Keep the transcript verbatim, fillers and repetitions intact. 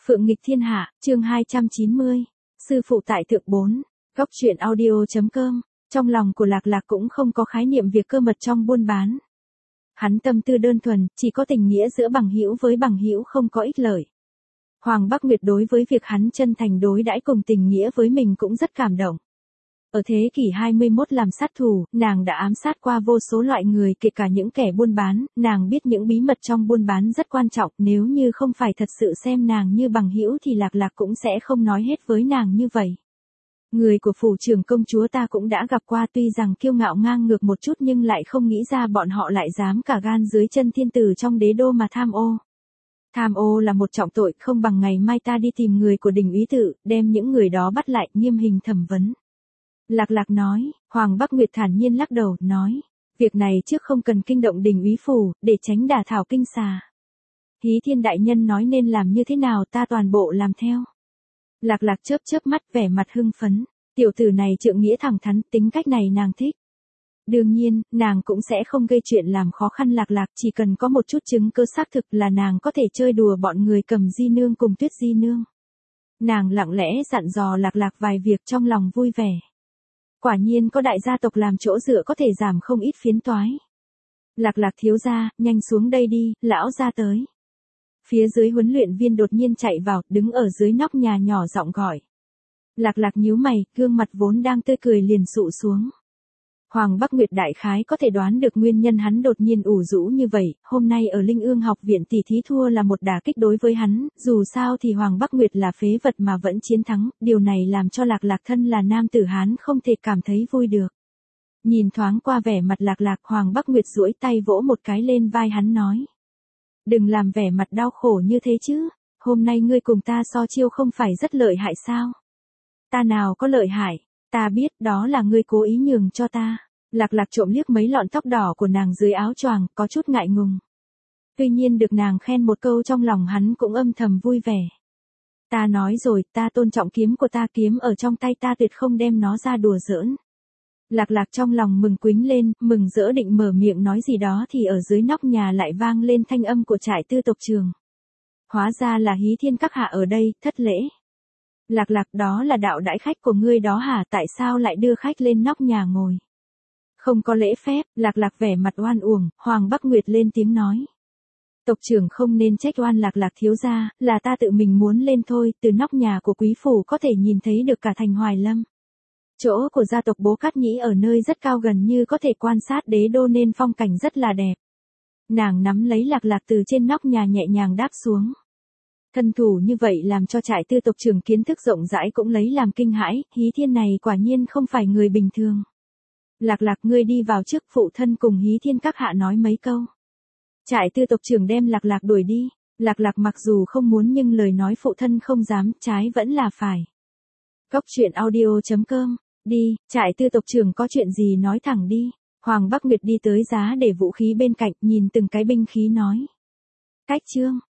Phượng nghịch thiên hạ, chương hai trăm chín mươi. Sư phụ tại thượng bốn. Góc truyện audio.com. Trong lòng của Lạc Lạc cũng không có khái niệm việc cơ mật trong buôn bán. Hắn tâm tư đơn thuần, chỉ có tình nghĩa giữa bằng hữu với bằng hữu, không có ích lợi. Hoàng Bắc Nguyệt đối với việc hắn chân thành đối đãi cùng tình nghĩa với mình cũng rất cảm động. Ở thế kỷ hai mươi mốt làm sát thủ, nàng đã ám sát qua vô số loại người, kể cả những kẻ buôn bán, nàng biết những bí mật trong buôn bán rất quan trọng, nếu như không phải thật sự xem nàng như bằng hữu thì Lạc Lạc cũng sẽ không nói hết với nàng như vậy. Người của phủ trưởng công chúa ta cũng đã gặp qua, tuy rằng kiêu ngạo ngang ngược một chút nhưng lại không nghĩ ra bọn họ lại dám cả gan dưới chân thiên tử trong đế đô mà tham ô. Tham ô là một trọng tội, không bằng ngày mai ta đi tìm người của Đình úy tự, đem những người đó bắt lại, nghiêm hình thẩm vấn. Lạc Lạc nói. Hoàng Bắc Nguyệt thản nhiên lắc đầu, nói, việc này trước không cần kinh động Đình úy phủ, để tránh đả thảo kinh xà. Hí Thiên đại nhân nói nên làm như thế nào ta toàn bộ làm theo. Lạc Lạc chớp chớp mắt, vẻ mặt hưng phấn, tiểu tử này trượng nghĩa thẳng thắn, tính cách này nàng thích. Đương nhiên, nàng cũng sẽ không gây chuyện làm khó khăn Lạc Lạc, chỉ cần có một chút chứng cơ xác thực là nàng có thể chơi đùa bọn người Cầm Di nương cùng Tuyết Di nương. Nàng lặng lẽ dặn dò Lạc Lạc vài việc, trong lòng vui vẻ. Quả nhiên có đại gia tộc làm chỗ dựa có thể giảm không ít phiến toái. Lạc Lạc thiếu gia, nhanh xuống đây đi, lão gia tới. Phía dưới huấn luyện viên đột nhiên chạy vào, đứng ở dưới nóc nhà nhỏ giọng gọi. Lạc Lạc nhíu mày, gương mặt vốn đang tươi cười liền sụ xuống. Hoàng Bắc Nguyệt đại khái có thể đoán được nguyên nhân hắn đột nhiên ủ rũ như vậy, hôm nay ở Linh Ương học viện tỷ thí thua là một đả kích đối với hắn, dù sao thì Hoàng Bắc Nguyệt là phế vật mà vẫn chiến thắng, điều này làm cho Lạc Lạc thân là nam tử Hán không thể cảm thấy vui được. Nhìn thoáng qua vẻ mặt Lạc Lạc, Hoàng Bắc Nguyệt duỗi tay vỗ một cái lên vai hắn nói. Đừng làm vẻ mặt đau khổ như thế chứ, hôm nay ngươi cùng ta so chiêu không phải rất lợi hại sao? Ta nào có lợi hại, ta biết đó là ngươi cố ý nhường cho ta. Lạc Lạc trộm liếc mấy lọn tóc đỏ của nàng dưới áo choàng, có chút ngại ngùng. Tuy nhiên được nàng khen một câu trong lòng hắn cũng âm thầm vui vẻ. Ta nói rồi, ta tôn trọng kiếm của ta, kiếm ở trong tay ta tuyệt không đem nó ra đùa giỡn. Lạc Lạc trong lòng mừng quính lên, mừng rỡ định mở miệng nói gì đó thì ở dưới nóc nhà lại vang lên thanh âm của trại tư tộc trường. Hóa ra là Hí Thiên các hạ ở đây, thất lễ. Lạc Lạc, đó là đạo đãi khách của ngươi đó hả, tại sao lại đưa khách lên nóc nhà ngồi? Không có lễ phép. Lạc Lạc vẻ mặt oan uổng. Hoàng Bắc Nguyệt lên tiếng nói. Tộc trưởng không nên trách oan Lạc Lạc thiếu gia, là ta tự mình muốn lên thôi, từ nóc nhà của quý phủ có thể nhìn thấy được cả thành Hoài Lâm. Chỗ của gia tộc Bố Cát Nhĩ ở nơi rất cao, gần như có thể quan sát đế đô nên phong cảnh rất là đẹp. Nàng nắm lấy Lạc Lạc từ trên nóc nhà nhẹ nhàng đáp xuống. Thân thủ như vậy làm cho trại tư tộc trưởng kiến thức rộng rãi cũng lấy làm kinh hãi, Hí Thiên này quả nhiên không phải người bình thường. Lạc Lạc, ngươi đi vào trước, phụ thân cùng Hí Thiên các hạ nói mấy câu. Trại tư tộc trưởng đem Lạc Lạc đuổi đi. Lạc Lạc mặc dù không muốn nhưng lời nói phụ thân không dám, trái vẫn là phải. Góc truyện audio.com. Đi, trại tư tộc trưởng có chuyện gì nói thẳng đi. Hoàng Bắc Nguyệt đi tới giá để vũ khí bên cạnh, nhìn từng cái binh khí nói. Cách chương.